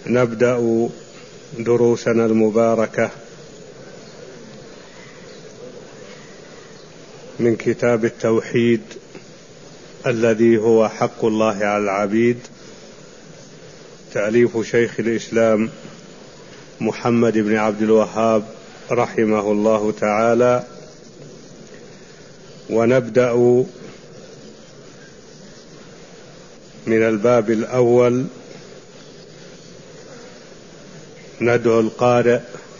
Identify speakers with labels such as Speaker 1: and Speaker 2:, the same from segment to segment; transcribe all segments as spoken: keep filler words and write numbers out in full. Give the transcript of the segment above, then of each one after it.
Speaker 1: نبدأ دروسنا المباركة من كتاب التوحيد الذي هو حق الله على العبيد، تأليف شيخ الإسلام محمد بن عبد الوهاب رحمه الله تعالى. ونبدأ من الباب الأول. ندعو القارئ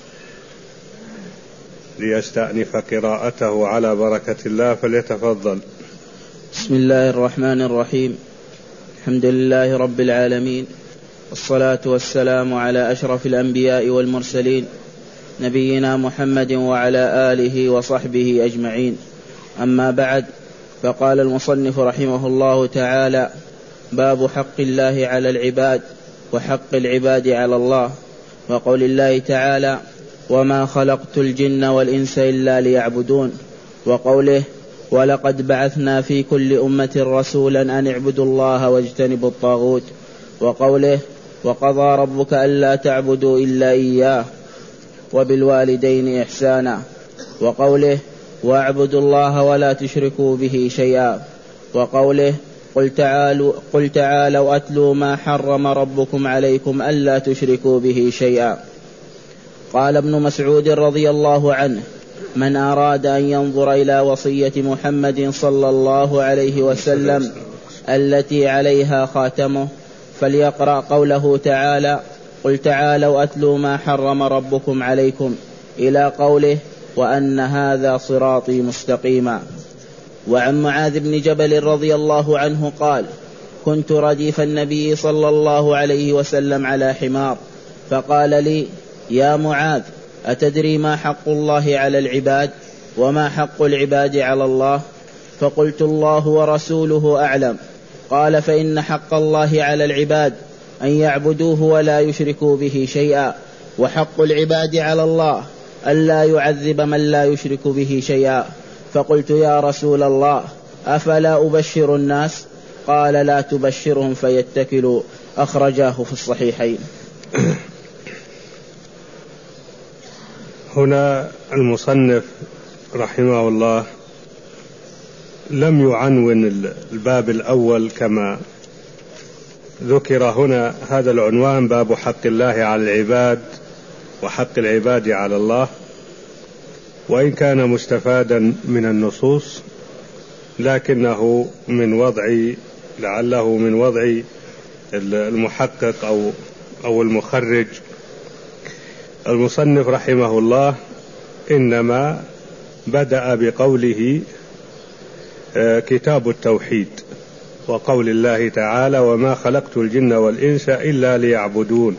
Speaker 1: ليستأنف قراءته على بركة الله، فليتفضل.
Speaker 2: بسم الله الرحمن الرحيم. الحمد لله رب العالمين، والصلاة والسلام على أشرف الأنبياء والمرسلين، نبينا محمد وعلى آله وصحبه أجمعين. أما بعد، فقال المصنف رحمه الله تعالى: باب حق الله على العباد وحق العباد على الله، وقول الله تعالى: وما خلقت الجن والإنس إلا ليعبدون، وقوله: ولقد بعثنا في كل أمة رسولا أن اعبدوا الله واجتنبوا الطاغوت، وقوله: وقضى ربك ألا تعبدوا إلا إياه وبالوالدين إحسانا، وقوله: واعبدوا الله ولا تشركوا به شيئا، وقوله: قل تعالوا, قل تعالوا أتلوا ما حرم ربكم عليكم ألا تشركوا به شيئا. قال ابن مسعود رضي الله عنه: من أراد أن ينظر إلى وصية محمد صلى الله عليه وسلم التي عليها خاتمه فليقرأ قوله تعالى: قل تعالوا أتلوا ما حرم ربكم عليكم، إلى قوله: وأن هذا صراطي مستقيما. وعن معاذ بن جبل رضي الله عنه قال: كنت رديف النبي صلى الله عليه وسلم على حمار، فقال لي: يا معاذ، أتدري ما حق الله على العباد وما حق العباد على الله؟ فقلت: الله ورسوله أعلم. قال: فإن حق الله على العباد أن يعبدوه ولا يشركوا به شيئا، وحق العباد على الله ألا يعذب من لا يشرك به شيئا. فقلت: يا رسول الله، أفلا أبشر الناس؟ قال: لا تبشرهم فيتكلوا. أخرجاه في الصحيحين.
Speaker 1: هنا المصنف رحمه الله لم يعنون الباب الأول كما ذكر هنا. هذا العنوان: باب حق الله على العباد وحق العباد على الله، وإن كان مستفادا من النصوص لكنه من وضع لعله من وضع المحقق أو أو المخرج. المصنف رحمه الله إنما بدأ بقوله كتاب التوحيد، وقول الله تعالى: وما خلقت الجن والإنس إلا ليعبدون،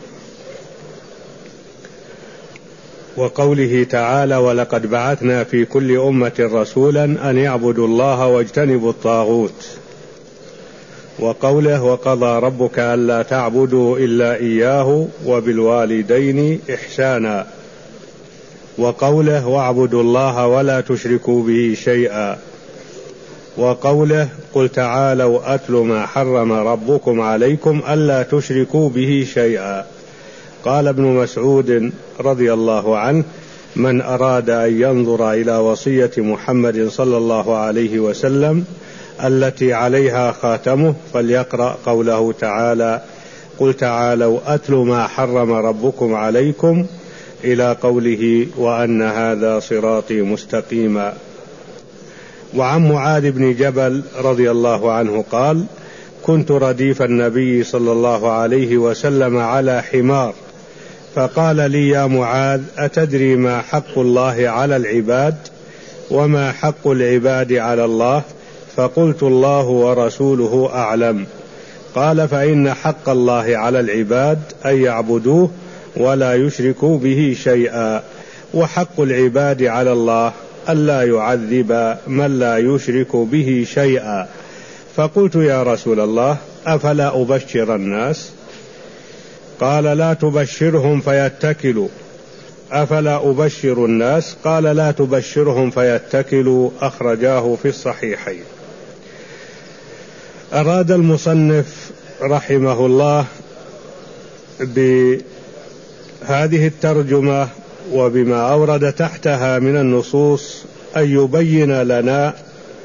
Speaker 1: وقوله تعالى: ولقد بعثنا في كل أمة رسولا أن يعبدوا الله واجتنبوا الطاغوت، وقوله: وقضى ربك ألا تعبدوا إلا إياه وبالوالدين إحسانا، وقوله: واعبدوا الله ولا تشركوا به شيئا، وقوله: قل تعالوا أتلوا ما حرم ربكم عليكم ألا تشركوا به شيئا. قال ابن مسعود رضي الله عنه: من أراد أن ينظر إلى وصية محمد صلى الله عليه وسلم التي عليها خاتمه فليقرأ قوله تعالى: قل تعالوا أتلوا ما حرم ربكم عليكم، إلى قوله: وأن هذا صراطي مستقيما. وعن معاذ بن جبل رضي الله عنه قال: كنت رديف النبي صلى الله عليه وسلم على حمار، فقال لي: يا معاذ، أتدري ما حق الله على العباد وما حق العباد على الله؟ فقلت: الله ورسوله أعلم. قال: فإن حق الله على العباد أن يعبدوه ولا يشركوا به شيئا، وحق العباد على الله ألا يعذب من لا يشرك به شيئا. فقلت: يا رسول الله، أفلا أبشر الناس؟ قال: لا تبشرهم فيتكلوا. أفلا أبشر الناس؟ قال: لا تبشرهم فيتكلوا. أخرجاه في الصحيحين. أراد المصنف رحمه الله بهذه الترجمة وبما أورد تحتها من النصوص أن يبين لنا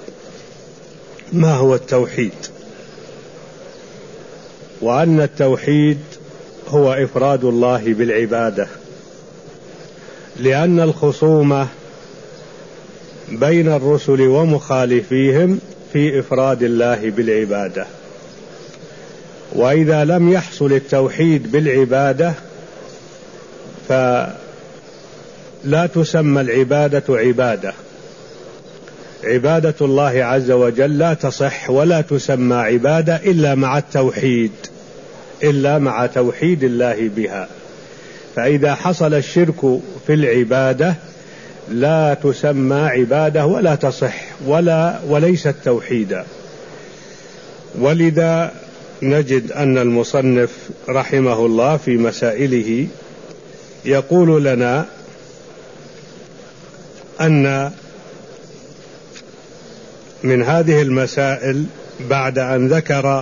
Speaker 1: ما هو التوحيد، وأن التوحيد هو إفراد الله بالعبادة، لأن الخصومة بين الرسل ومخالفيهم في إفراد الله بالعبادة، وإذا لم يحصل التوحيد بالعبادة فلا تسمى العبادة عبادة. عبادة الله عز وجل لا تصح ولا تسمى عبادة إلا مع التوحيد، إلا مع توحيد الله بها. فإذا حصل الشرك في العبادة لا تسمى عبادة ولا تصح ولا وليست توحيدا. ولذا نجد أن المصنف رحمه الله في مسائله يقول لنا أن من هذه المسائل بعد أن ذكر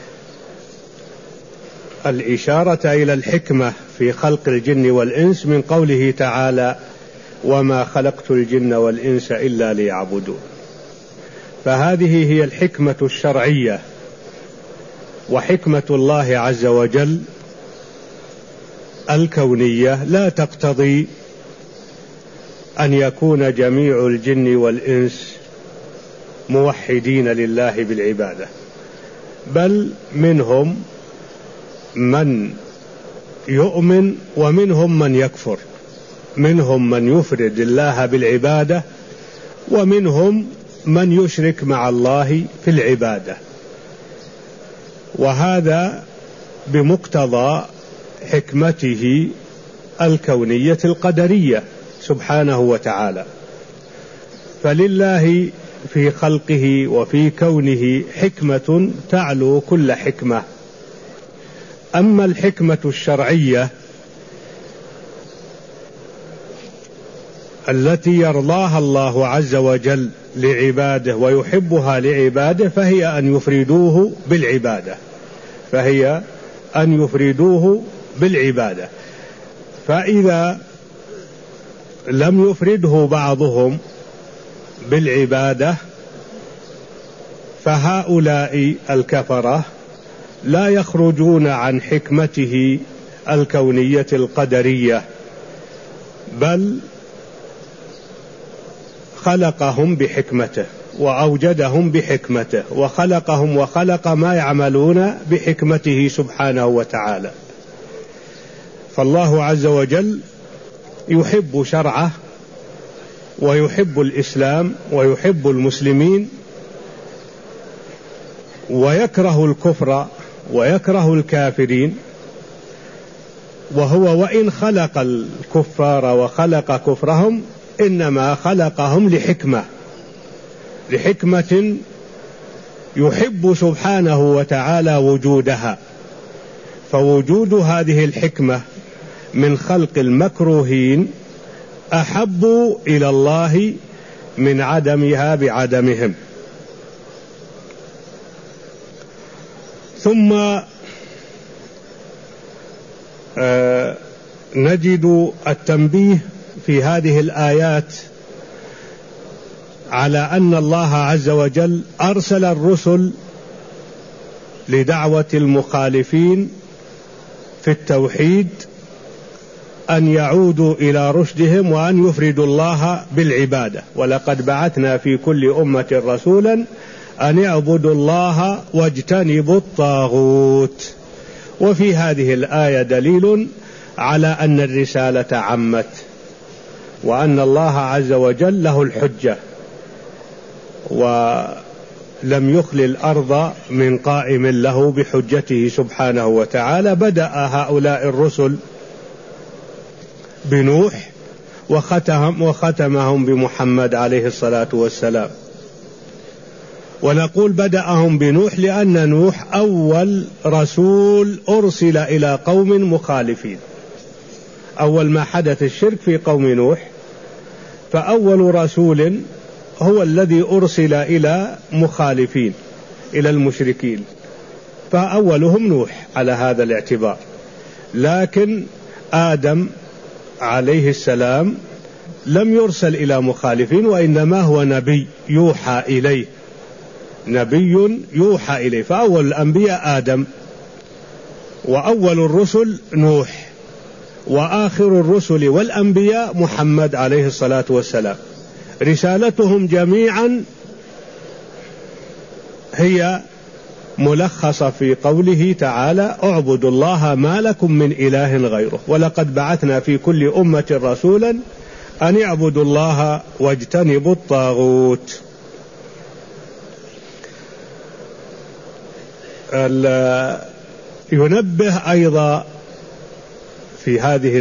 Speaker 1: الإشارة إلى الحكمة في خلق الجن والإنس من قوله تعالى وما خلقت الجن والإنس إلا ليعبدون، فهذه هي الحكمة الشرعية. وحكمة الله عز وجل الكونية لا تقتضي أن يكون جميع الجن والإنس موحدين لله بالعبادة، بل منهم من يؤمن ومنهم من يكفر، منهم من يفرد الله بالعبادة ومنهم من يشرك مع الله في العبادة، وهذا بمقتضى حكمته الكونية القدرية سبحانه وتعالى. فلله في خلقه وفي كونه حكمة تعلو كل حكمة. أما الحكمة الشرعية التي يرضاها الله عز وجل لعباده ويحبها لعباده فهي أن يفردوه بالعبادة، فهي أن يفردوه بالعبادة. فإذا لم يفرده بعضهم بالعبادة فهؤلاء الكفرة لا يخرجون عن حكمته الكونية القدرية، بل خلقهم بحكمته وأوجدهم بحكمته وخلقهم وخلق ما يعملون بحكمته سبحانه وتعالى. فالله عز وجل يحب شرعه ويحب الإسلام ويحب المسلمين، ويكره الكفر ويكره الكافرين. وهو وإن خلق الكفار وخلق كفرهم إنما خلقهم لحكمة، لحكمة يحب سبحانه وتعالى وجودها. فوجود هذه الحكمة من خلق المكروهين أحب إلى الله من عدمها بعدمهم. ثم آه نجد التنبيه في هذه الآيات على أن الله عز وجل أرسل الرسل لدعوة المخالفين في التوحيد أن يعودوا إلى رشدهم وأن يفردوا الله بالعبادة. ولقد بعثنا في كل أمة رسولا أن يعبدوا الله واجتنبوا الطاغوت. وفي هذه الآية دليل على أن الرسالة عمت، وأن الله عز وجل له الحجة، ولم يخل الأرض من قائم له بحجته سبحانه وتعالى. بدأ هؤلاء الرسل بنوح وختم وختمهم بمحمد عليه الصلاة والسلام. ونقول بدأهم بنوح لأن نوح أول رسول أرسل إلى قوم مخالفين. أول ما حدث الشرك في قوم نوح، فأول رسول هو الذي أرسل إلى مخالفين إلى المشركين، فأولهم نوح على هذا الاعتبار. لكن آدم عليه السلام لم يرسل إلى مخالفين، وإنما هو نبي يوحى إليه، نبي يوحى إليه. فأول الأنبياء آدم، وأول الرسل نوح، وآخر الرسل والأنبياء محمد عليه الصلاة والسلام. رسالتهم جميعا هي ملخصة في قوله تعالى: اعبدوا الله ما لكم من إله غيره، ولقد بعثنا في كل أمة رسولا أن اعبدوا الله واجتنبوا الطاغوت. ينبه أيضا في هذه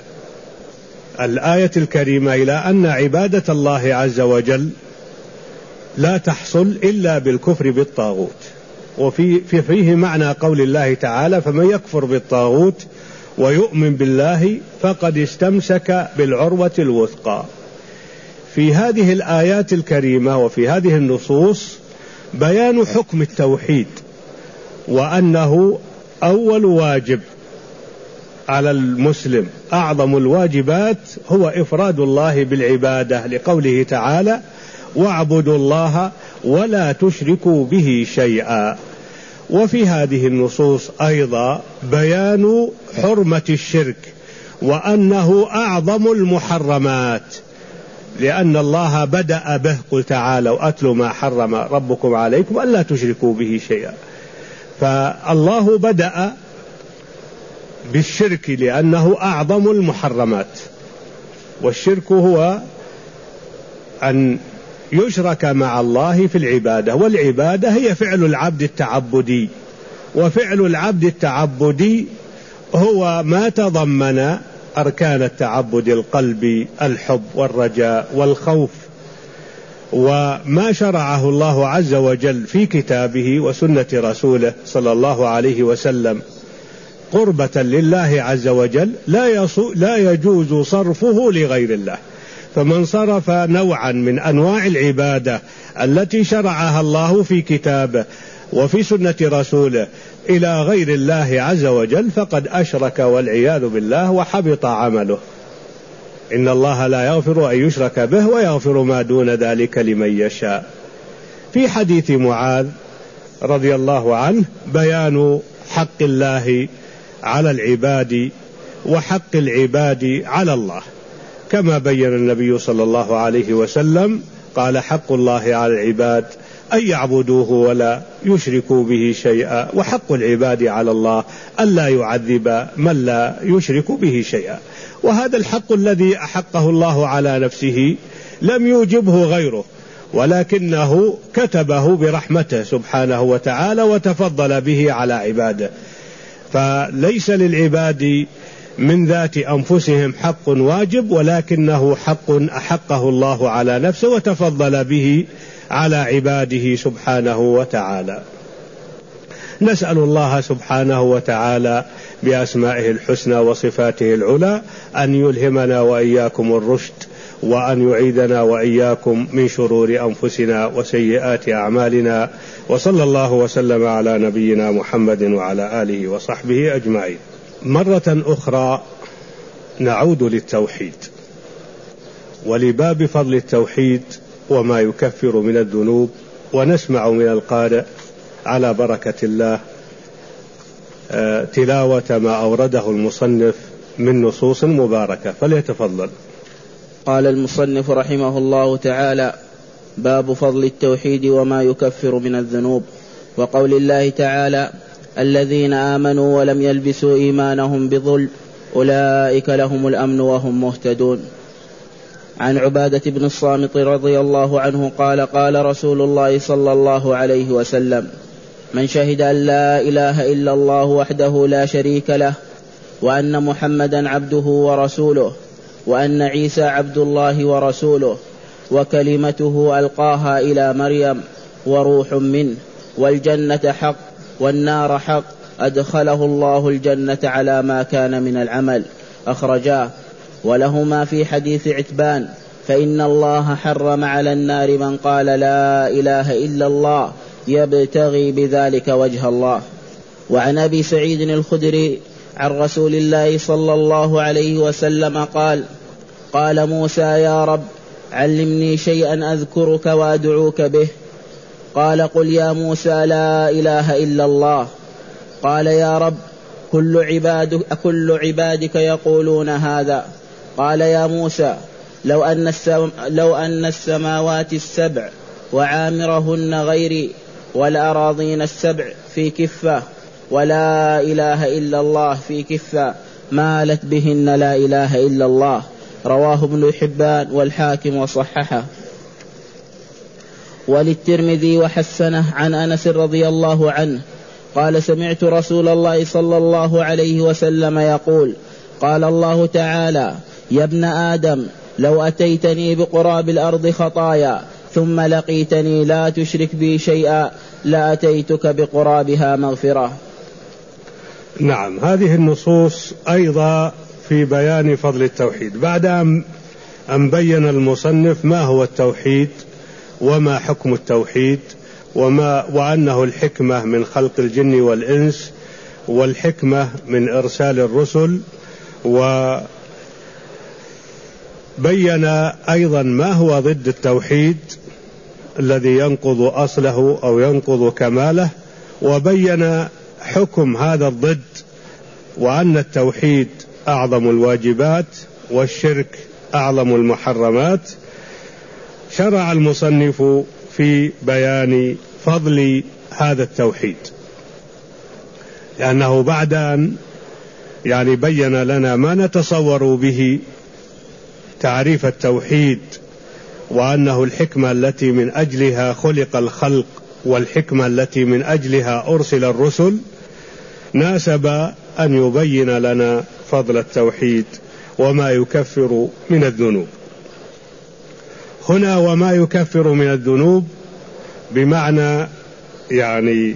Speaker 1: الآية الكريمة إلى أن عبادة الله عز وجل لا تحصل إلا بالكفر بالطاغوت. وفي فيه معنى قول الله تعالى: فمن يكفر بالطاغوت ويؤمن بالله فقد استمسك بالعروة الوثقى. في هذه الآيات الكريمة وفي هذه النصوص بيان حكم التوحيد، وأنه أول واجب على المسلم، أعظم الواجبات هو إفراد الله بالعبادة، لقوله تعالى: واعبدوا الله ولا تشركوا به شيئا. وفي هذه النصوص أيضا بيان حرمة الشرك، وأنه أعظم المحرمات، لأن الله بدأ به: قل تعالوا أتلوا ما حرم ربكم عليكم ألا تشركوا به شيئا. فالله بدأ بالشرك لأنه أعظم المحرمات، والشرك هو أن يشرك مع الله في العبادة، والعبادة هي فعل العبد التعبدي، وفعل العبد التعبدي هو ما تضمن أركان التعبد: القلب، الحب والرجاء والخوف، وما شرعه الله عز وجل في كتابه وسنة رسوله صلى الله عليه وسلم قربة لله عز وجل لا, لا يجوز صرفه لغير الله. فمن صرف نوعا من أنواع العبادة التي شرعها الله في كتابه وفي سنة رسوله إلى غير الله عز وجل فقد أشرك والعياذ بالله وحبط عمله. إن الله لا يغفر أن يشرك به ويغفر ما دون ذلك لمن يشاء. في حديث معاذ رضي الله عنه بيان حق الله على العباد وحق العباد على الله، كما بين النبي صلى الله عليه وسلم قال: حق الله على العباد أن يعبدوه ولا يشركوا به شيئا، وحق العباد على الله ألا يعذب من لا يشرك به شيئا. وهذا الحق الذي أحقه الله على نفسه لم يوجبه غيره، ولكنه كتبه برحمته سبحانه وتعالى وتفضل به على عباده. فليس للعباد من ذات أنفسهم حق واجب، ولكنه حق أحقه الله على نفسه وتفضل به على عباده سبحانه وتعالى. نسأل الله سبحانه وتعالى بأسمائه الحسنى وصفاته العلى أن يلهمنا وإياكم الرشد، وأن يعيذنا وإياكم من شرور أنفسنا وسيئات أعمالنا، وصلى الله وسلم على نبينا محمد وعلى آله وصحبه أجمعين. مرة أخرى نعود للتوحيد ولباب فضل التوحيد وما يكفر من الذنوب، ونسمع من القارئ على بركة الله تلاوة ما أورده المصنف من نصوص مباركة، فليتفضل.
Speaker 2: قال المصنف رحمه الله تعالى: باب فضل التوحيد وما يكفر من الذنوب. وقول الله تعالى: الذين آمنوا ولم يلبسوا إيمانهم بظلم أولئك لهم الأمن وهم مهتدون. عن عبادة بن الصامت رضي الله عنه قال: قال رسول الله صلى الله عليه وسلم: من شهد أن لا إله إلا الله وحده لا شريك له، وأن محمدا عبده ورسوله، وأن عيسى عبد الله ورسوله، وكلمته ألقاها إلى مريم وروح منه، والجنة حق والنار حق، أدخله الله الجنة على ما كان من العمل، أخرجاه. ولهما في حديث عتبان: فإن الله حرم على النار من قال لا إله إلا الله يبتغي بذلك وجه الله. وعن أبي سعيد الخدري عن رسول الله صلى الله عليه وسلم قال: قال موسى: يا رب علمني شيئا أذكرك وأدعوك به. قال: قل يا موسى لا إله إلا الله. قال: يا رب كل عبادك, كل عبادك يقولون هذا. قال: يا موسى لو أن, لو أن السماوات السبع وعامرهن غيري والأراضين السبع في كفة ولا إله إلا الله في كفة مالت بهن لا إله إلا الله. رواه ابن حبان والحاكم وصححه. وللترمذي وحسنه عن أنس رضي الله عنه قال: سمعت رسول الله صلى الله عليه وسلم يقول: قال الله تعالى: يا ابن آدم لو أتيتني بقراب الأرض خطايا ثم لقيتني لا تشرك بي شيئا لأتيتك بقرابها مغفرة.
Speaker 1: نعم، هذه النصوص أيضا في بيان فضل التوحيد، بعد أن بين المصنف ما هو التوحيد وما حكم التوحيد وما وأنه الحكمة من خلق الجن والإنس والحكمة من إرسال الرسل، وبين أيضا ما هو ضد التوحيد الذي ينقض أصله أو ينقض كماله، وبين حكم هذا الضد وأن التوحيد أعظم الواجبات والشرك أعظم المحرمات. شرع المصنف في بيان فضل هذا التوحيد، لأنه بعد أن يعني بين لنا ما نتصور به تعريف التوحيد وأنه الحكمة التي من أجلها خلق الخلق والحكمة التي من أجلها أرسل الرسل، ناسب أن يبين لنا فضل التوحيد وما يكفر من الذنوب. هنا وما يكفر من الذنوب بمعنى يعني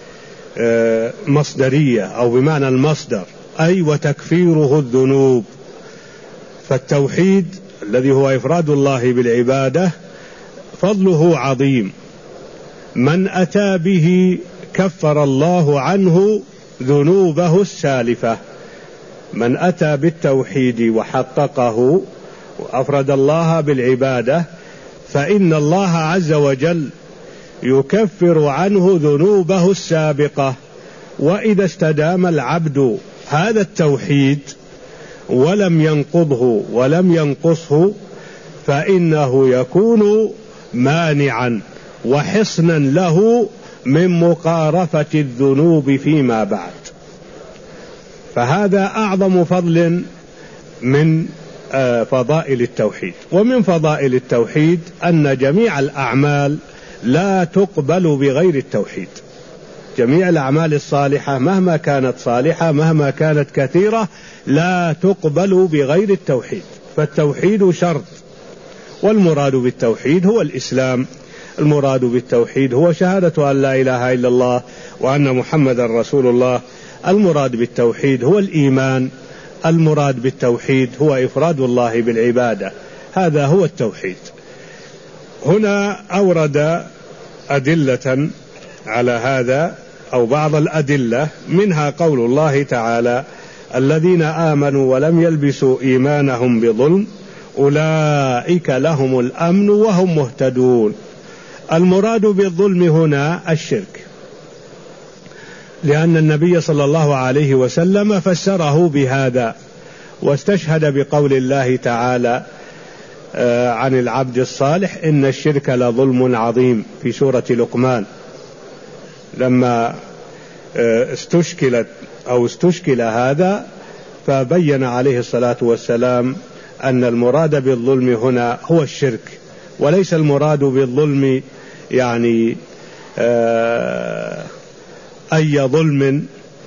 Speaker 1: مصدرية أو بمعنى المصدر، أي وتكفيره الذنوب. فالتوحيد الذي هو إفراد الله بالعبادة فضله عظيم، من أتى به كفر الله عنه ذنوبه السالفة. من أتى بالتوحيد وحققه وأفرد الله بالعبادة فإن الله عز وجل يكفر عنه ذنوبه السابقة. وإذا استدام العبد هذا التوحيد ولم ينقضه ولم ينقصه فإنه يكون مانعا وحصنا له من مقارفة الذنوب فيما بعد. فهذا أعظم فضل من فضائل التوحيد. ومن فضائل التوحيد أن جميع الأعمال لا تقبل بغير التوحيد. جميع الأعمال الصالحة مهما كانت صالحة مهما كانت كثيرة لا تقبل بغير التوحيد. فالتوحيد شرط، والمراد بالتوحيد هو الإسلام، المراد بالتوحيد هو شهادة أن لا إله إلا الله وأن محمد رسول الله، المراد بالتوحيد هو الإيمان، المراد بالتوحيد هو إفراد الله بالعبادة. هذا هو التوحيد. هنا أورد أدلة على هذا أو بعض الأدلة، منها قول الله تعالى: الذين آمنوا ولم يلبسوا إيمانهم بظلم أولئك لهم الأمن وهم مهتدون. المراد بالظلم هنا الشرك، لأن النبي صلى الله عليه وسلم فسره بهذا، واستشهد بقول الله تعالى عن العبد الصالح: إن الشرك لظلم عظيم، في سورة لقمان، لما استشكلت أو استشكل هذا فبين عليه الصلاة والسلام أن المراد بالظلم هنا هو الشرك، وليس المراد بالظلم يعني أي ظلم،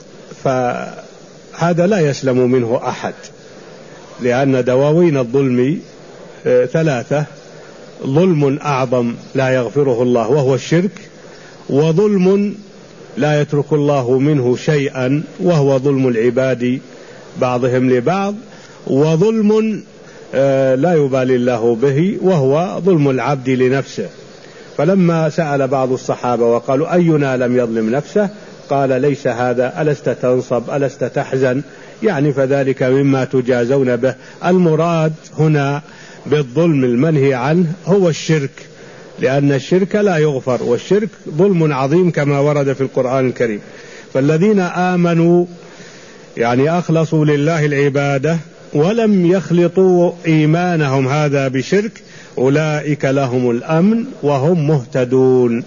Speaker 1: فهذا لا يسلم منه أحد، لأن دواوين الظلم ثلاثة: ظلم أعظم لا يغفره الله وهو الشرك، وظلم لا يترك الله منه شيئا وهو ظلم العباد بعضهم لبعض، وظلم لا يبالي الله به وهو ظلم العبد لنفسه. فلما سأل بعض الصحابة وقالوا: أينا لم يظلم نفسه؟ فقال ليس هذا، ألست تنصب ألست تحزن، يعني فذلك مما تجازون به. المراد هنا بالظلم المنهي عنه هو الشرك، لأن الشرك لا يغفر، والشرك ظلم عظيم كما ورد في القرآن الكريم. فالذين آمنوا يعني أخلصوا لله العبادة ولم يخلطوا إيمانهم هذا بشرك، أولئك لهم الأمن وهم مهتدون.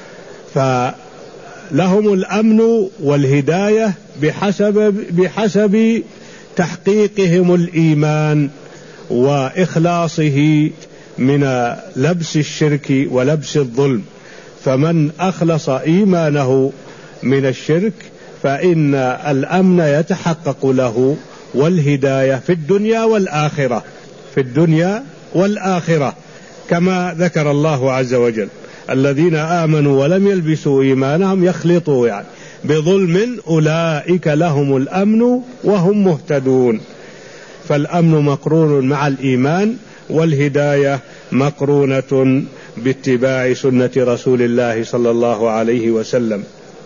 Speaker 1: فلهم الأمن والهداية بحسب, بحسب تحقيقهم الإيمان وإخلاصه من لبس الشرك ولبس الظلم. فمن أخلص إيمانه من الشرك فإن الأمن يتحقق له والهداية في الدنيا والآخرة، في الدنيا والآخرة كما ذكر الله عز وجل: الذين آمنوا ولم يلبسوا إيمانهم يخلطوا يعني بظلم أولئك لهم الأمن وهم مهتدون. فالأمن مقرون مع الإيمان، والهداية مقرونة باتباع سنة رسول الله صلى الله عليه وسلم.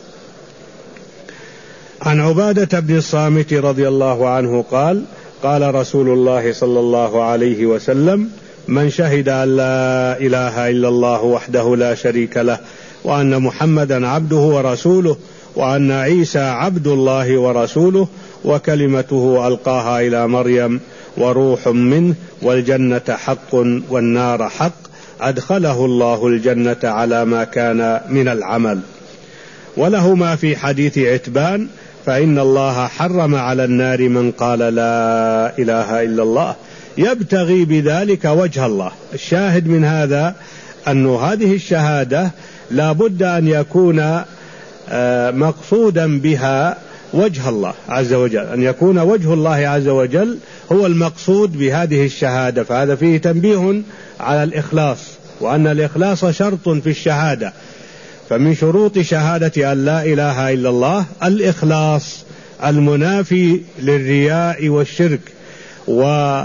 Speaker 1: عن عبادة بن الصامت رضي الله عنه قال: قال رسول الله صلى الله عليه وسلم: من شهد أن لا إله إلا الله وحده لا شريك له، وأن محمدا عبده ورسوله، وأن عيسى عبد الله ورسوله، وكلمته ألقاها إلى مريم وروح منه، والجنة حق والنار حق، أدخله الله الجنة على ما كان من العمل. وله ما في حديث عتبان: فإن الله حرم على النار من قال لا إله إلا الله يبتغي بذلك وجه الله. الشاهد من هذا أن هذه الشهادة لا بد أن يكون مقصودا بها وجه الله عز وجل، أن يكون وجه الله عز وجل هو المقصود بهذه الشهادة. فهذا فيه تنبيه على الإخلاص، وأن الإخلاص شرط في الشهادة. فمن شروط شهادة أن لا إله إلا الله الإخلاص المنافي للرياء والشرك. ومن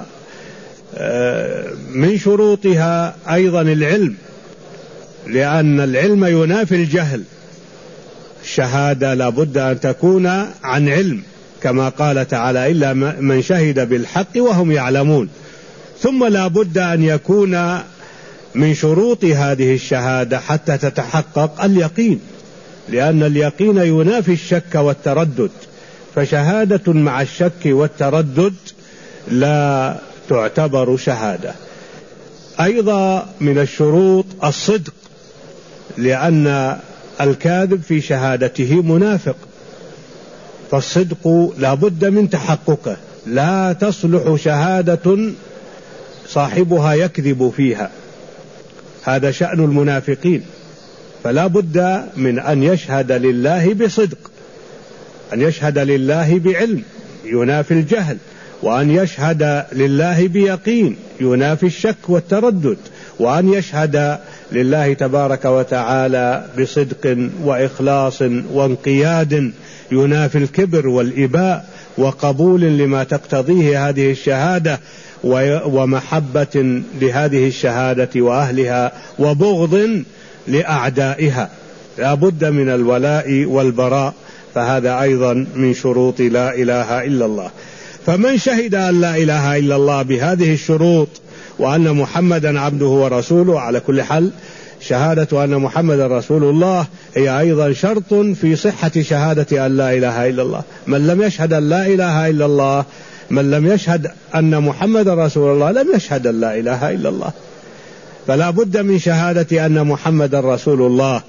Speaker 1: شروطها أيضا العلم، لأن العلم ينافي الجهل. الشهادة لا بد أن تكون عن علم، كما قال تعالى: إلا من شهد بالحق وهم يعلمون. ثم لا بد أن يكون من شروط هذه الشهادة حتى تتحقق اليقين، لأن اليقين ينافي الشك والتردد، فشهادة مع الشك والتردد لا تعتبر شهادة. أيضا من الشروط الصدق، لأن الكاذب في شهادته منافق، فالصدق لا بد من تحققه، لا تصلح شهادة صاحبها يكذب فيها، هذا شأن المنافقين. فلا بد من أن يشهد لله بصدق، أن يشهد لله بعلم ينافي الجهل، وأن يشهد لله بيقين ينافي الشك والتردد، وأن يشهد لله تبارك وتعالى بصدق وإخلاص وانقياد ينافي الكبر والإباء، وقبول لما تقتضيه هذه الشهادة، ومحبة لهذه الشهادة وأهلها، وبغض لأعدائها. لا بد من الولاء والبراء، فهذا أيضا من شروط لا إله إلا الله. فمن شهد أن لا إله إلا الله بهذه الشروط وأن محمدا عبده ورسوله، على كل حال شهادة أن محمدا رسول الله هي أيضا شرط في صحة شهادة أن لا إله إلا الله. من لم يشهد أن لا إله إلا الله، من لم يشهد أن محمدا رسول الله، لم يشهد أن لا إله إلا الله. فلا بد من شهادة أن محمدا رسول الله،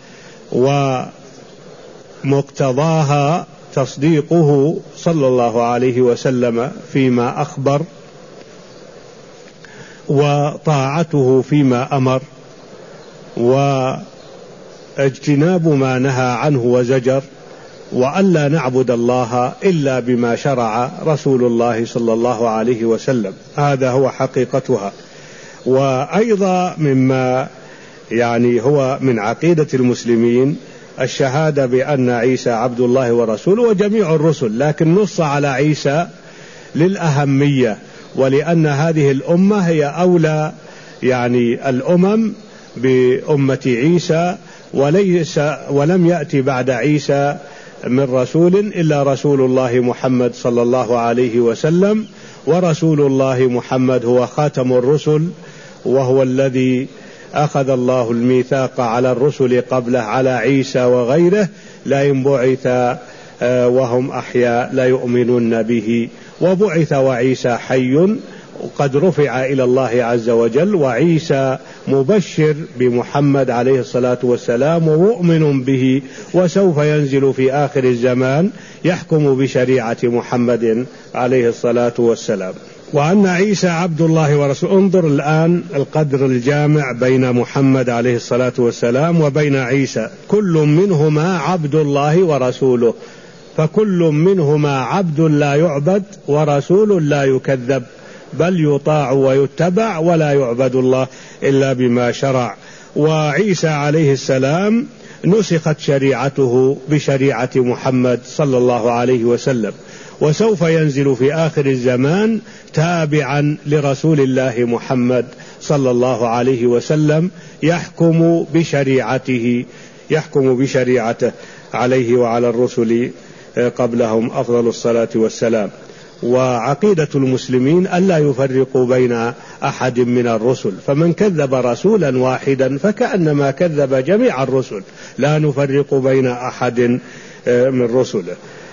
Speaker 1: ومقتضاها تصديقه صلى الله عليه وسلم فيما أخبر، وطاعته فيما أمر، واجتناب ما نهى عنه وزجر، وألا نعبد الله إلا بما شرع رسول الله صلى الله عليه وسلم. هذا هو حقيقتها. وأيضا مما يعني هو من عقيدة المسلمين الشهادة بأن عيسى عبد الله ورسوله وجميع الرسل، لكن نص على عيسى للأهمية، ولأن هذه الأمة هي أولى يعني الأمم بأمة عيسى، وليس ولم يأتي بعد عيسى من رسول إلا رسول الله محمد صلى الله عليه وسلم، ورسول الله محمد هو خاتم الرسل، وهو الذي أخذ الله الميثاق على الرسل قبله على عيسى وغيره لئن بعث وهم أحياء لا يؤمنون به، وبعث وعيسى حي قد رفع إلى الله عز وجل، وعيسى مبشر بمحمد عليه الصلاة والسلام ومؤمن به، وسوف ينزل في آخر الزمان يحكم بشريعة محمد عليه الصلاة والسلام. وأن عيسى عبد الله ورسوله. انظر الآن القدر الجامع بين محمد عليه الصلاة والسلام وبين عيسى، كل منهما عبد الله ورسوله، فكل منهما عبد لا يعبد ورسول لا يكذب، بل يطاع ويتبع ولا يعبد الله إلا بما شرع. وعيسى عليه السلام نسخت شريعته بشريعة محمد صلى الله عليه وسلم، وسوف ينزل في آخر الزمان تابعا لرسول الله محمد صلى الله عليه وسلم يحكم بشريعته يحكم بشريعته عليه وعلى الرسل قبلهم أفضل الصلاة والسلام. وعقيدة المسلمين ألا يفرقوا بين أحد من الرسل، فمن كذب رسولا واحدا فكأنما كذب جميع الرسل، لا نفرق بين أحد من رسله.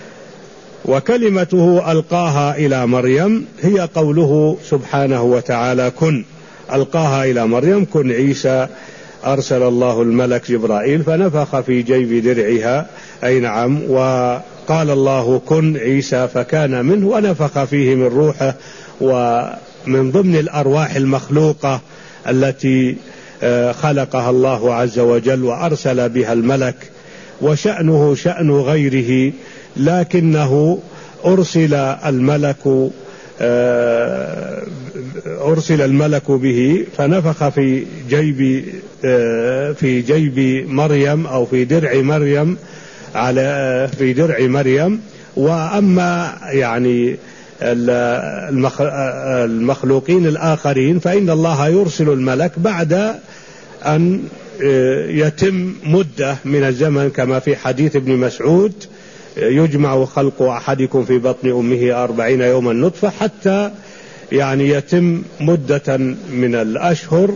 Speaker 1: وكلمته ألقاها إلى مريم هي قوله سبحانه وتعالى كن، ألقاها إلى مريم كن. عيسى أرسل الله الملك جبرائيل فنفخ في جيب درعها، أي نعم، وقال الله كن عيسى فكان منه، ونفخ فيه من روحه. ومن ضمن الأرواح المخلوقة التي خلقها الله عز وجل وأرسل بها الملك، وشأنه شأن غيره، لكنه أرسل الملك أرسل الملك به فنفخ في جيب في جيب مريم أو في درع مريم على في درع مريم. وأما يعني المخلوقين الآخرين فإن الله يرسل الملك بعد أن يتم مدة من الزمن، كما في حديث ابن مسعود يجمع خلق أحدكم في بطن أمه أربعين يوما نطفة، حتى يعني يتم مدة من الأشهر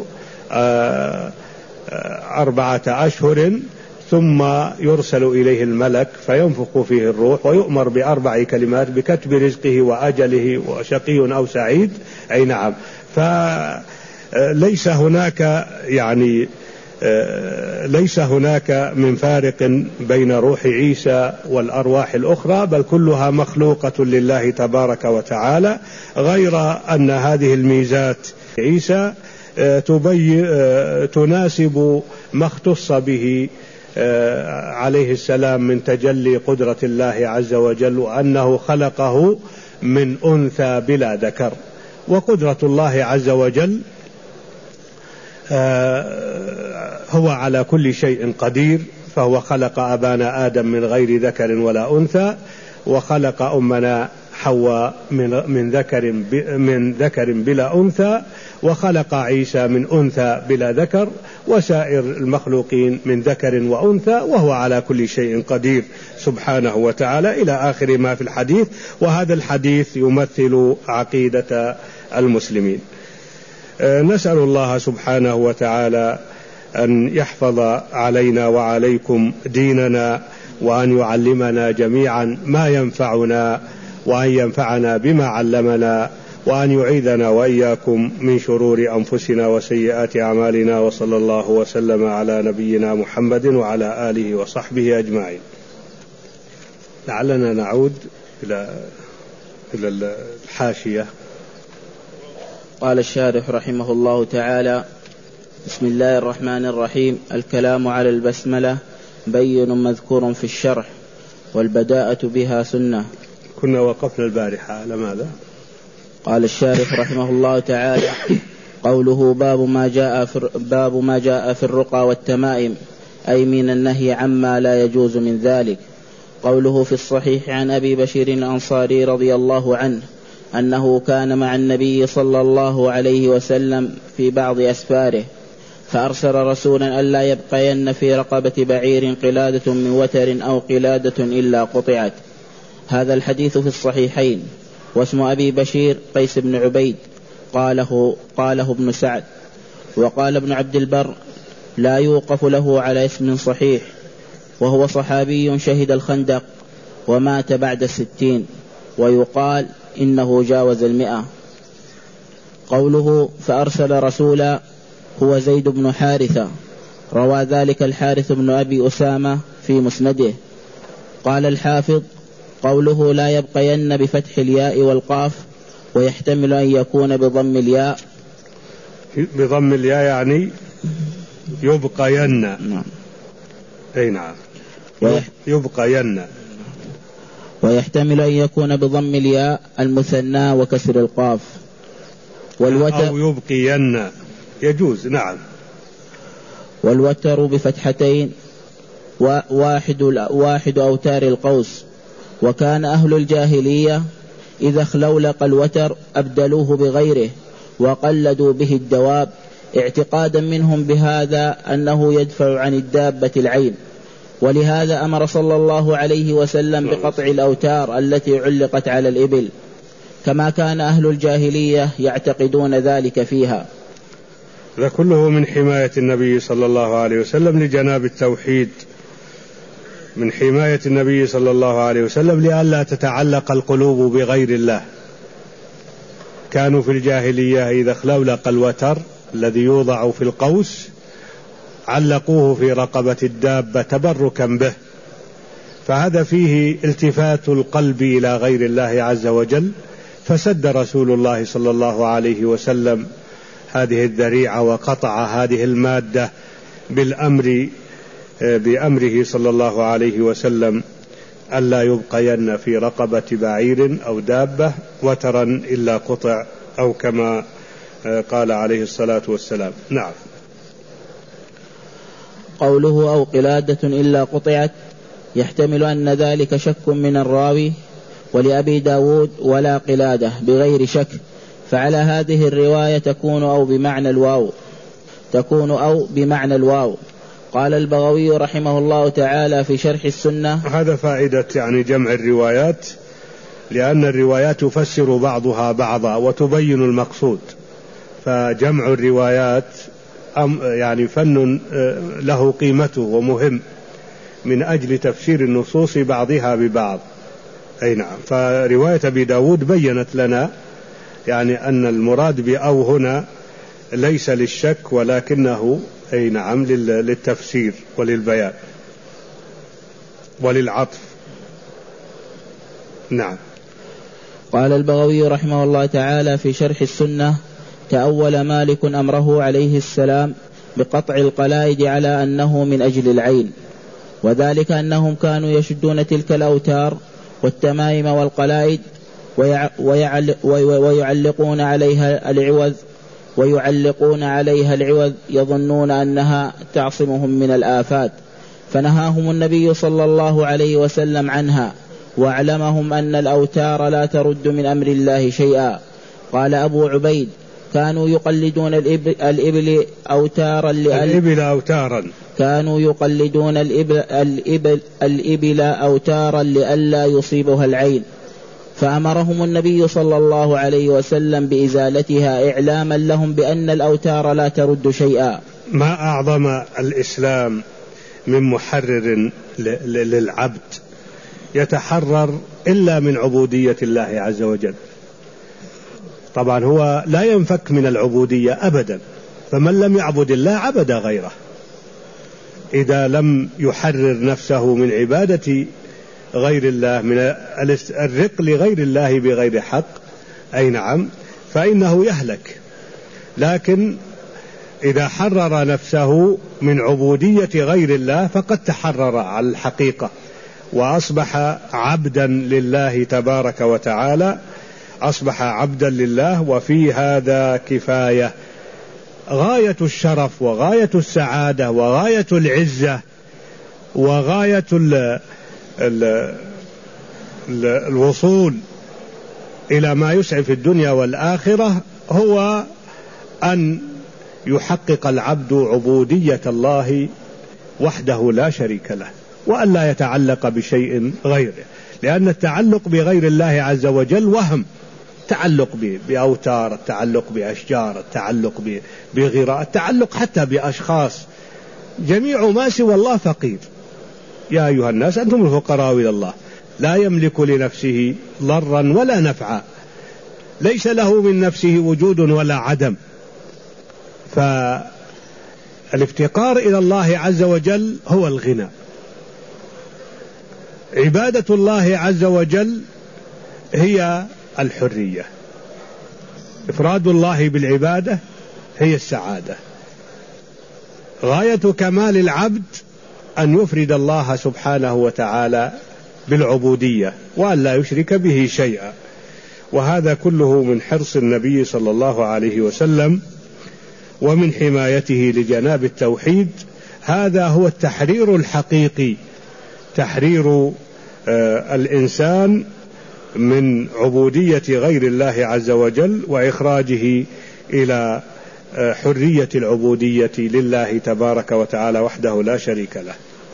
Speaker 1: أربعة أشهر، ثم يرسل إليه الملك فينفخ فيه الروح ويؤمر بأربع كلمات بكتب رزقه وأجله وشقي أو سعيد، أي نعم. فليس هناك يعني ليس هناك من فارق بين روح عيسى والأرواح الأخرى، بل كلها مخلوقة لله تبارك وتعالى، غير أن هذه الميزات عيسى تناسب ما اختص به عليه السلام من تجلي قدرة الله عز وجل، وأنه خلقه من أنثى بلا ذكر. وقدرة الله عز وجل هو على كل شيء قدير، فهو خلق أبانا آدم من غير ذكر ولا أنثى، وخلق أمنا حواء من من ذكر من ذكر بلا أنثى، وخلق عيسى من أنثى بلا ذكر، وسائر المخلوقين من ذكر وأنثى، وهو على كل شيء قدير سبحانه وتعالى، إلى آخر ما في الحديث. وهذا الحديث يمثل عقيدة المسلمين. نسأل الله سبحانه وتعالى أن يحفظ علينا وعليكم ديننا، وأن يعلمنا جميعا ما ينفعنا، وأن ينفعنا بما علمنا، وأن يعيذنا وإياكم من شرور أنفسنا وسيئات أعمالنا. وصلى الله وسلم على نبينا محمد وعلى آله وصحبه أجمعين. لعلنا نعود إلى إلى الحاشية.
Speaker 2: قال الشارح رحمه الله تعالى: بسم الله الرحمن الرحيم. الكلام على البسملة بين مذكور في الشرح، والبداءة بها سنة.
Speaker 1: كنا وقفنا البارحة على ماذا؟
Speaker 2: قال الشارح رحمه الله تعالى: قوله باب ما جاء في باب ما جاء في الرقى والتمائم، أي من النهي عما لا يجوز من ذلك. قوله في الصحيح عن أبي بشير الأنصاري رضي الله عنه أنه كان مع النبي صلى الله عليه وسلم في بعض أسفاره، فأرسل رسولا ألا يبقين في رقبة بعير قلادة من وتر أو قلادة إلا قطعت. هذا الحديث في الصحيحين. واسم أبي بشير قيس بن عبيد قاله, قاله ابن سعد. وقال ابن عبد البر لا يوقف له على اسم صحيح، وهو صحابي شهد الخندق ومات بعد الستين، ويقال إنه جاوز المئة. قوله فأرسل رسولا هو زيد بن حارثة، روى ذلك الحارث بن أبي أسامة في مسنده. قال الحافظ قوله لا يبقين بفتح الياء والقاف، ويحتمل أن يكون بضم الياء.
Speaker 1: بضم الياء يعني يبقين.
Speaker 2: نعم.
Speaker 1: أي نعم.
Speaker 2: ويح...
Speaker 1: يبقين.
Speaker 2: ويحتمل أن يكون بضم الياء المثنى وكسر القاف. والوتر
Speaker 1: أو يبقين يجوز. نعم.
Speaker 2: والوتر بفتحتين واحد, واحد أوتار القوس. وكان أهل الجاهلية إذا اخلولق الوتر أبدلوه بغيره وقلدوا به الدواب، اعتقادا منهم بهذا أنه يدفع عن الدابة العين. ولهذا أمر صلى الله عليه وسلم بقطع الأوتار التي علقت على الإبل، كما كان أهل الجاهلية يعتقدون ذلك فيها.
Speaker 1: هذا كله من حماية النبي صلى الله عليه وسلم لجناب التوحيد، من حماية النبي صلى الله عليه وسلم لئلا تتعلق القلوب بغير الله. كانوا في الجاهلية إذا خلولق الوتر الذي يوضع في القوس علقوه في رقبة الدابة تبركا به، فهذا فيه التفات القلب إلى غير الله عز وجل. فسد رسول الله صلى الله عليه وسلم هذه الذريعة وقطع هذه المادة بالأمر بأمره صلى الله عليه وسلم ألا يبقين في رقبة بعير أو دابة وترا إلا قطع، أو كما قال عليه الصلاة والسلام. نعم.
Speaker 2: قوله أو قلادة إلا قطعت يحتمل أن ذلك شك من الراوي، ولأبي داود ولا قلادة بغير شك، فعلى هذه الرواية تكون أو بمعنى الواو تكون أو بمعنى الواو. قال البغوي رحمه الله تعالى في شرح السنة.
Speaker 1: هذا فائدة يعني جمع الروايات، لأن الروايات تفسر بعضها بعضا وتبين المقصود، فجمع الروايات يعني فن له قيمته ومهم من أجل تفسير النصوص بعضها ببعض. أي نعم. فرواية أبي داود بيّنت لنا يعني أن المراد بأو هنا ليس للشك ولكنه أي نعم للتفسير وللبيان وللعطف. نعم.
Speaker 2: قال البغوي رحمه الله تعالى في شرح السنة: تأول مالك أمره عليه السلام بقطع القلائد على أنه من أجل العين، وذلك أنهم كانوا يشدون تلك الأوتار والتمائم والقلائد ويعلقون عليها العوذ ويعلقون عليها العوذ يظنون أنها تعصمهم من الآفات، فنهاهم النبي صلى الله عليه وسلم عنها، واعلمهم أن الأوتار لا ترد من أمر الله شيئا. قال أبو عبيد: كانوا يقلدون الإبل, الإبل أوتارا
Speaker 1: الإبل أوتارا
Speaker 2: كانوا يقلدون الإبل, الإبل, الإبل أوتارا لئلا يصيبها العين، فأمرهم النبي صلى الله عليه وسلم بإزالتها إعلاما لهم بأن الأوتار لا ترد شيئا.
Speaker 1: ما أعظم الإسلام من محرر للعبد يتحرر إلا من عبودية الله عز وجل. طبعا هو لا ينفك من العبودية أبدا، فمن لم يعبد الله عبد غيره. إذا لم يحرر نفسه من عبادة غير الله، من الرق لغير الله بغير حق، أي نعم، فإنه يهلك. لكن إذا حرر نفسه من عبودية غير الله فقد تحرر على الحقيقة وأصبح عبدا لله تبارك وتعالى، أصبح عبدا لله. وفي هذا كفاية غاية الشرف وغاية السعادة وغاية العزة وغاية ال ال ال الوصول إلى ما يسعد في الدنيا والآخرة، هو أن يحقق العبد عبودية الله وحده لا شريك له، وأن لا يتعلق بشيء غيره، لأن التعلق بغير الله عز وجل وهم، التعلق بأوتار، التعلق بأشجار، التعلق بغراء، التعلق حتى بأشخاص. جميع ما سوى الله فقير. يا أيها الناس أنتم الفقراء إلى الله، لا يملك لنفسه ضرا ولا نفعا، ليس له من نفسه وجود ولا عدم. فالافتقار إلى الله عز وجل هو الغنى. عبادة الله عز وجل هي الحرية، إفراد الله بالعبادة هي السعادة. غاية كمال العبد أن يفرد الله سبحانه وتعالى بالعبودية وأن لا يشرك به شيئا، وهذا كله من حرص النبي صلى الله عليه وسلم ومن حمايته لجناب التوحيد. هذا هو التحرير الحقيقي، تحرير آه الإنسان من عبودية غير الله عز وجل وإخراجه إلى آه حرية العبودية لله تبارك وتعالى وحده لا شريك له.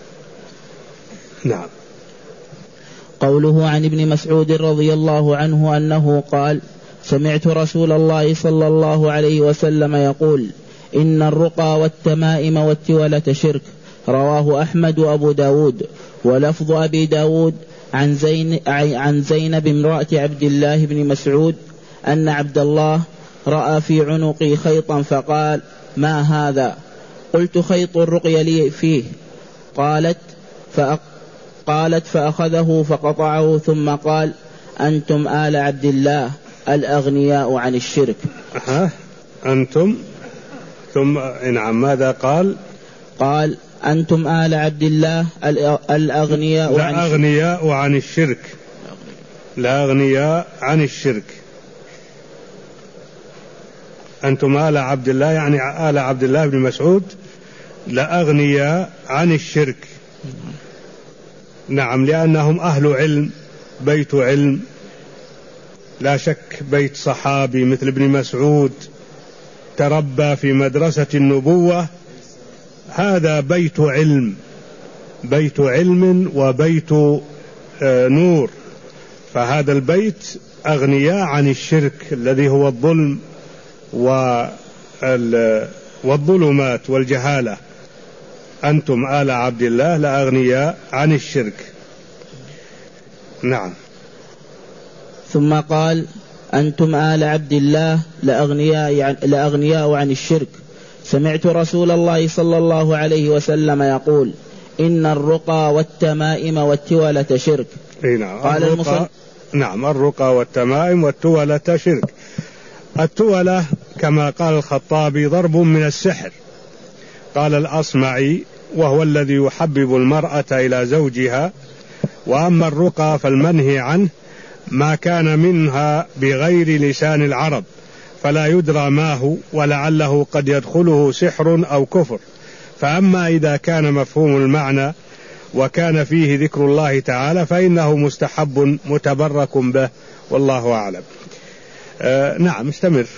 Speaker 1: نعم.
Speaker 2: قوله عن ابن مسعود رضي الله عنه أنه قال: سمعت رسول الله صلى الله عليه وسلم يقول: إن الرقى والتمائم والتولة شرك. رواه أحمد وأبو داود. ولفظ أبي داود عن, زين عن زينب امرأة عبد الله بن مسعود أن عبد الله رأى في عنقي خيطا فقال: ما هذا؟ قلت: خيط الرقية لي فيه. قالت فأق قالت فأخذه فقطعه ثم قال: أنتم آل عبد الله الأغنياء عن الشرك.
Speaker 1: أه. أنتم ثم نعم ماذا قال؟
Speaker 2: قال: أنتم آل عبد الله الأغنياء عن الشرك.
Speaker 1: الأغنياء عن الشرك. الأغنياء عن الشرك. أنتم آل عبد الله يعني آل عبد الله بن مسعود لأغنياء عن الشرك. نعم، لأنهم أهل علم، بيت علم لا شك، بيت صحابي مثل ابن مسعود تربى في مدرسة النبوة، هذا بيت علم، بيت علم وبيت نور. فهذا البيت أغنياء عن الشرك الذي هو الظلم والظلمات والجهالة. أنتم آل عبد الله لأغنياء عن الشرك. نعم.
Speaker 2: ثم قال: أنتم آل عبد الله لأغنياء, لأغنياء عن الشرك. سمعت رسول الله صلى الله عليه وسلم يقول: إن الرقى والتمائم والتولة شرك.
Speaker 1: نعم. قال الرقى نعم الرقى والتمائم والتولة شرك. التولة كما قال الخطابي ضرب من السحر. قال الأصمعي: وهو الذي يحبب المرأة إلى زوجها. وأما الرقى فالمنهي عنه ما كان منها بغير لسان العرب، فلا يدرى ما هو، ولعله قد يدخله سحر أو كفر. فأما إذا كان مفهوم المعنى وكان فيه ذكر الله تعالى فإنه مستحب متبرك به، والله أعلم. آه نعم، استمر.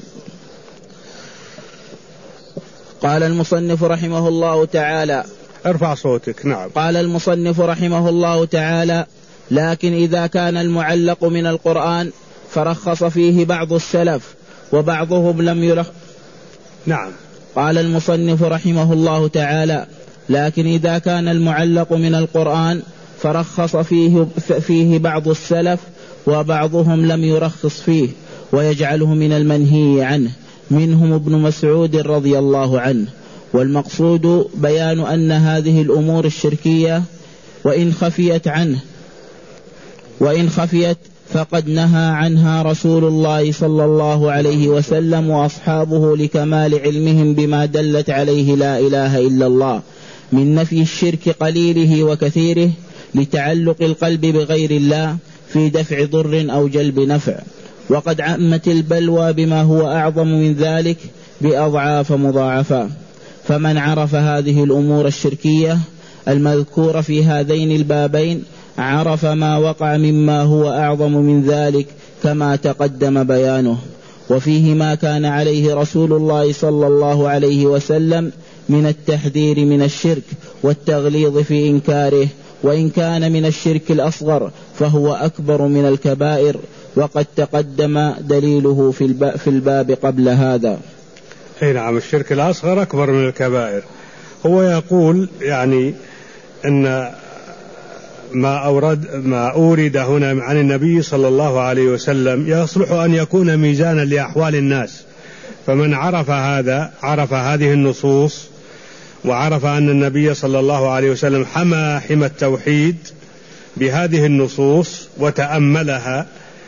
Speaker 2: قال المصنف رحمه الله تعالى:
Speaker 1: ارفع صوتك. نعم.
Speaker 2: قال المصنف رحمه الله تعالى: لكن إذا كان المعلق من القرآن فرخص فيه بعض السلف وبعضهم لم يرخ.
Speaker 1: نعم.
Speaker 2: قال المصنف رحمه الله تعالى: لكن إذا كان المعلق من القرآن فرخص فيه, فيه بعض السلف وبعضهم لم يرخص فيه ويجعله من المنهي عنه، منهم ابن مسعود رضي الله عنه. والمقصود بيان أن هذه الأمور الشركية وإن خفيت عنه وإن خفيت فقد نهى عنها رسول الله صلى الله عليه وسلم وأصحابه لكمال علمهم بما دلت عليه لا إله إلا الله من نفي الشرك قليله وكثيره، لتعلق القلب بغير الله في دفع ضر أو جلب نفع. وقد عمت البلوى بما هو أعظم من ذلك بأضعاف مضاعفة. فمن عرف هذه الأمور الشركية المذكورة في هذين البابين عرف ما وقع مما هو أعظم من ذلك كما تقدم بيانه. وفيه ما كان عليه رسول الله صلى الله عليه وسلم من التحذير من الشرك والتغليظ في إنكاره، وإن كان من الشرك الأصغر فهو أكبر من الكبائر، وقد تقدم دليله في الباب قبل هذا.
Speaker 1: نعم، الشرك الأصغر أكبر من الكبائر. هو يقول يعني أن ما أورد ما أورد هنا عن النبي صلى الله عليه وسلم يصلح أن يكون ميزانا لأحوال الناس، فمن عرف هذا عرف هذه النصوص، وعرف أن النبي صلى الله عليه وسلم حمى حمى التوحيد بهذه النصوص وتأملها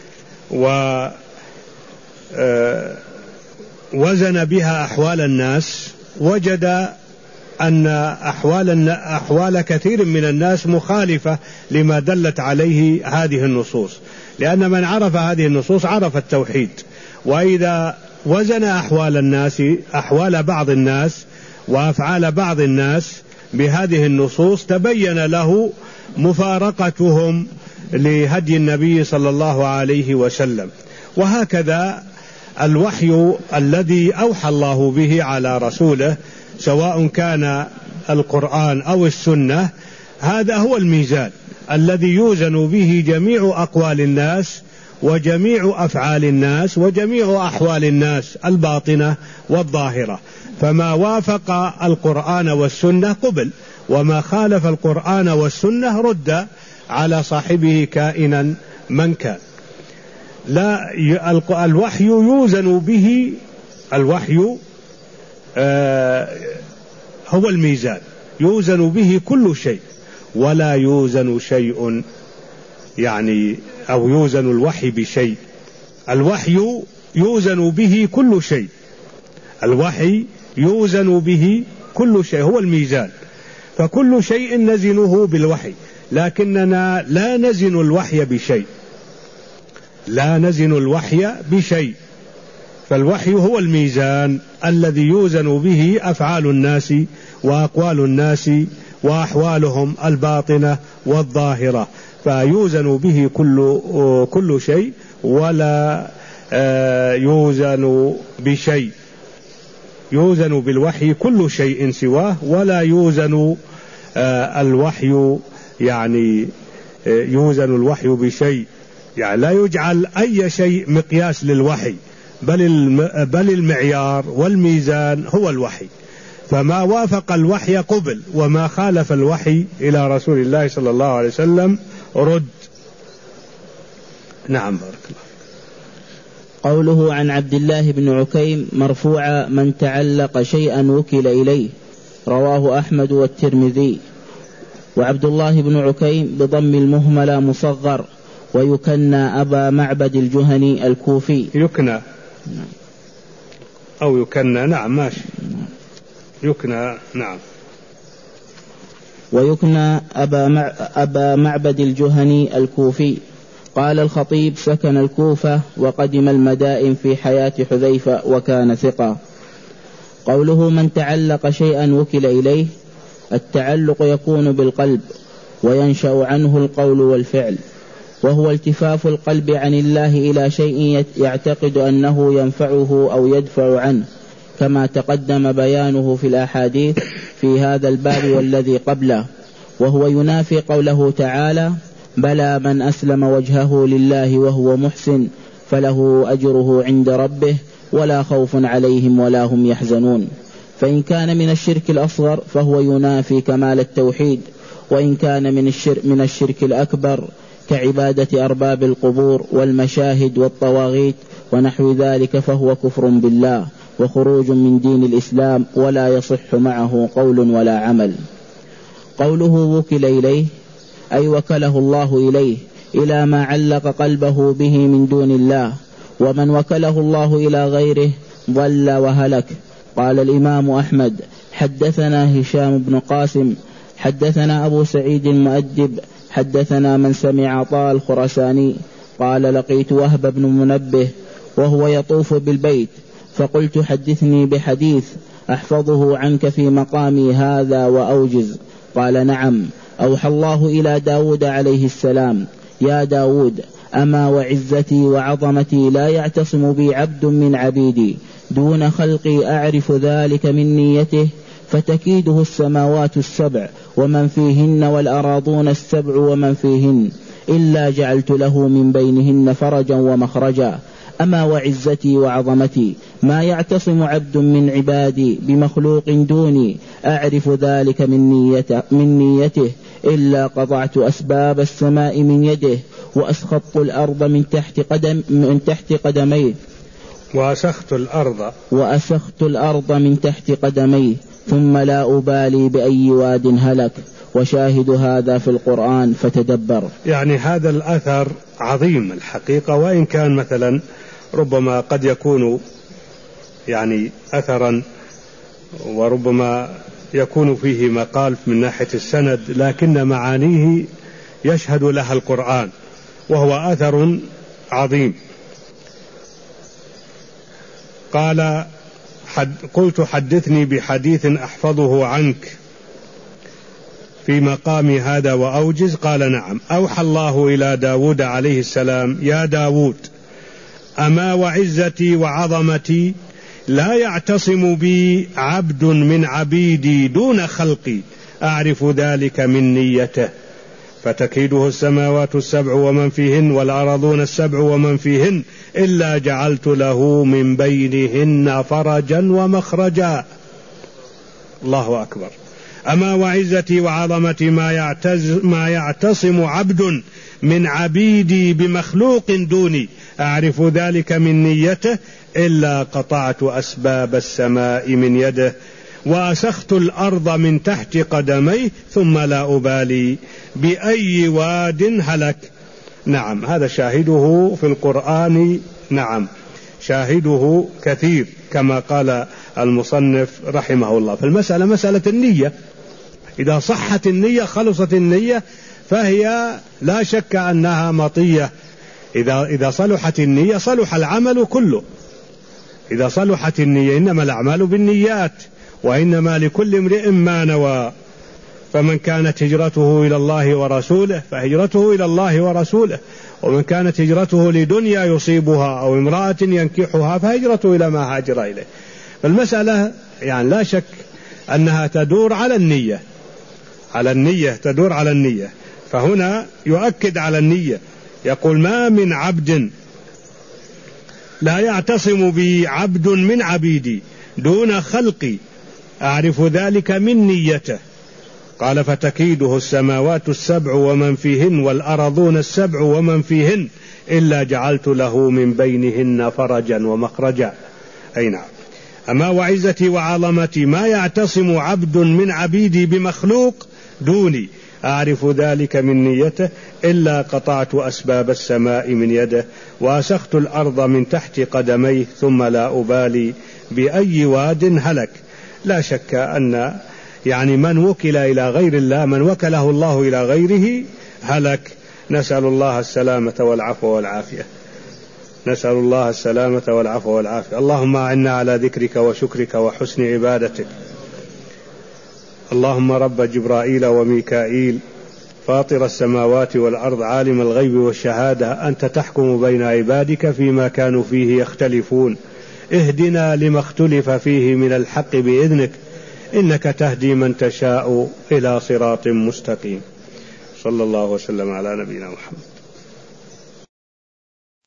Speaker 1: ووزن بها أحوال الناس، وجد أن أحوال, أحوال كثير من الناس مخالفة لما دلت عليه هذه النصوص، لأن من عرف هذه النصوص عرف التوحيد. وإذا وزن أحوال الناس أحوال بعض الناس وأفعال بعض الناس بهذه النصوص تبين له مفارقتهم لهدي النبي صلى الله عليه وسلم. وهكذا الوحي الذي أوحى الله به على رسوله سواء كان القرآن أو السنة، هذا هو الميزان الذي يوزن به جميع أقوال الناس وجميع أفعال الناس وجميع أحوال الناس الباطنة والظاهرة. فما وافق القرآن والسنة قبل، وما خالف القرآن والسنة رد على صاحبه كائنا من كان. لا الوحي يوزن به، الوحي آه هو الميزان يوزن به كل شيء، ولا يوزن شيء يعني أو يوزن الوحي بشيء. الوحي يوزن به كل شيء، الوحي يوزن به كل شيء، هو الميزان، فكل شيء نزنه بالوحي، لكننا لا نزن الوحي بشيء، لا نزن الوحي بشيء. فالوحي هو الميزان الذي يوزن به أفعال الناس وأقوال الناس وأحوالهم الباطنة والظاهرة، فيوزن به كل كل شيء، ولا يوزن بشيء. يوزن بالوحي كل شيء سواه، ولا يوزن الوحي يعني يوزن الوحي بشيء، يعني لا يجعل أي شيء مقياس للوحي، بل بل المعيار والميزان هو الوحي. فما وافق الوحي قبل، وما خالف الوحي إلى رسول الله صلى الله عليه وسلم رد. نعم، بارك الله.
Speaker 2: قوله عن عبد الله بن عكيم مرفوعا: من تعلق شيئا وكل إليه، رواه أحمد والترمذي. وعبد الله بن عكيم بضم المهملة مصغر، ويكنى أبا معبد الجهني الكوفي.
Speaker 1: يكنى أو يكنى، نعم ماشي، يكنى نعم.
Speaker 2: ويكنى أبا, مع أبا معبد الجهني الكوفي. قال الخطيب: سكن الكوفة وقدم المدائن في حياة حذيفة وكان ثقة. قوله من تعلق شيئا وكل إليه، التعلق يكون بالقلب وينشأ عنه القول والفعل، وهو التفاف القلب عن الله إلى شيء يعتقد أنه ينفعه أو يدفع عنه، كما تقدم بيانه في الأحاديث في هذا الباب والذي قبله. وهو ينافي قوله تعالى: بلى من أسلم وجهه لله وهو محسن فله أجره عند ربه ولا خوف عليهم ولا هم يحزنون. فإن كان من الشرك الأصغر فهو ينافي كمال التوحيد، وإن كان من الشرك, من الشرك الأكبر كعبادة أرباب القبور والمشاهد والطواغيت ونحو ذلك فهو كفر بالله وخروج من دين الإسلام، ولا يصح معه قول ولا عمل. قوله وكل إليه أي وكله الله إليه إلى ما علق قلبه به من دون الله، ومن وكله الله إلى غيره ضل وهلك. قال الإمام أحمد: حدثنا هشام بن قاسم حدثنا أبو سعيد المؤدب حدثنا من سمع عطاء الخرساني قال: لقيت وهب بن منبه وهو يطوف بالبيت، فقلت: حدثني بحديث أحفظه عنك في مقامي هذا وأوجز. قال: نعم. أوحى الله إلى داود عليه السلام: يا داود أما وعزتي وعظمتي لا يعتصم بي عبد من عبيدي دون خلقي أعرف ذلك من نيته فتكيده السماوات السبع ومن فيهن والأراضون السبع ومن فيهن إلا جعلت له من بينهن فرجا ومخرجا. أما وعزتي وعظمتي ما يعتصم عبد من عبادي بمخلوق دوني أعرف ذلك من نيته, من نيته إلا قطعت أسباب السماء من يده وأسخطت الأرض من تحت قدم من تحت قدميه
Speaker 1: وأسخت الأرض
Speaker 2: وأسخت الأرض من تحت قدميه ثم لا أبالي بأي واد هلك. وشاهد هذا في القرآن فتدبر.
Speaker 1: يعني هذا الأثر عظيم الحقيقة، وإن كان مثلا ربما قد يكون يعني أثرا وربما يكون فيه مقال من ناحية السند، لكن معانيه يشهد لها القرآن، وهو أثر عظيم. قال حد قلت حدثني بحديث أحفظه عنك في مقام هذا وأوجز. قال نعم. أوحى الله إلى داود عليه السلام: يا داود أما وعزتي وعظمتي لا يعتصم بي عبد من عبيدي دون خلقي أعرف ذلك من نيته فتكيده السماوات السبع ومن فيهن والأرضون السبع ومن فيهن إلا جعلت له من بينهن فرجا ومخرجا. الله أكبر. أما وعزتي وعظمتي ما, يعتز ما يعتصم عبد من عبيدي بمخلوق دوني أعرف ذلك من نيته إلا قطعت أسباب السماء من يده وأسخت الأرض من تحت قدميه ثم لا أبالي بأي واد هلك. نعم، هذا شاهده في القرآن. نعم، شاهده كثير كما قال المصنف رحمه الله. فالمسألة مسألة النية، إذا صحت النية خلصت النية فهي لا شك أنها مطية. إذا, إذا صلحت النية صلح العمل كله. إذا صلحت النية، إنما الأعمال بالنيات وإنما لكل امرئ ما نوى، فمن كانت هجرته إلى الله ورسوله فهجرته إلى الله ورسوله، ومن كانت هجرته لدنيا يصيبها أو امرأة ينكحها فهجرته إلى ما هاجر إليه. فالمسألة يعني لا شك أنها تدور على النية، على النية تدور على النية. فهنا يؤكد على النية، يقول: ما من عبد لا يعتصم بي عبد من عبيدي دون خلقي أعرف ذلك من نيته. قال: فتكيده السماوات السبع ومن فيهن والأرضون السبع ومن فيهن إلا جعلت له من بينهن فرجا ومخرجا. أي نعم. أما وعزتي وعظمتي ما يعتصم عبد من عبيدي بمخلوق دوني أعرف ذلك من نيته إلا قطعت أسباب السماء من يده وأسخت الأرض من تحت قدميه ثم لا أبالي بأي واد هلك. لا شك أن يعني من وكل إلى غير الله، من وكله الله إلى غيره هلك. نسأل الله السلامة والعفو والعافية. نسأل الله السلامة والعفو والعافية. اللهم أعنا على ذكرك وشكرك وحسن عبادتك. اللهم رب جبرائيل وميكائيل فاطر السماوات والأرض عالم الغيب والشهادة، أنت تحكم بين عبادك فيما كانوا فيه يختلفون، اهدنا لما اختلف فيه من الحق بإذنك، إنك تهدي من تشاء إلى صراط مستقيم. صلى الله وسلم على نبينا محمد.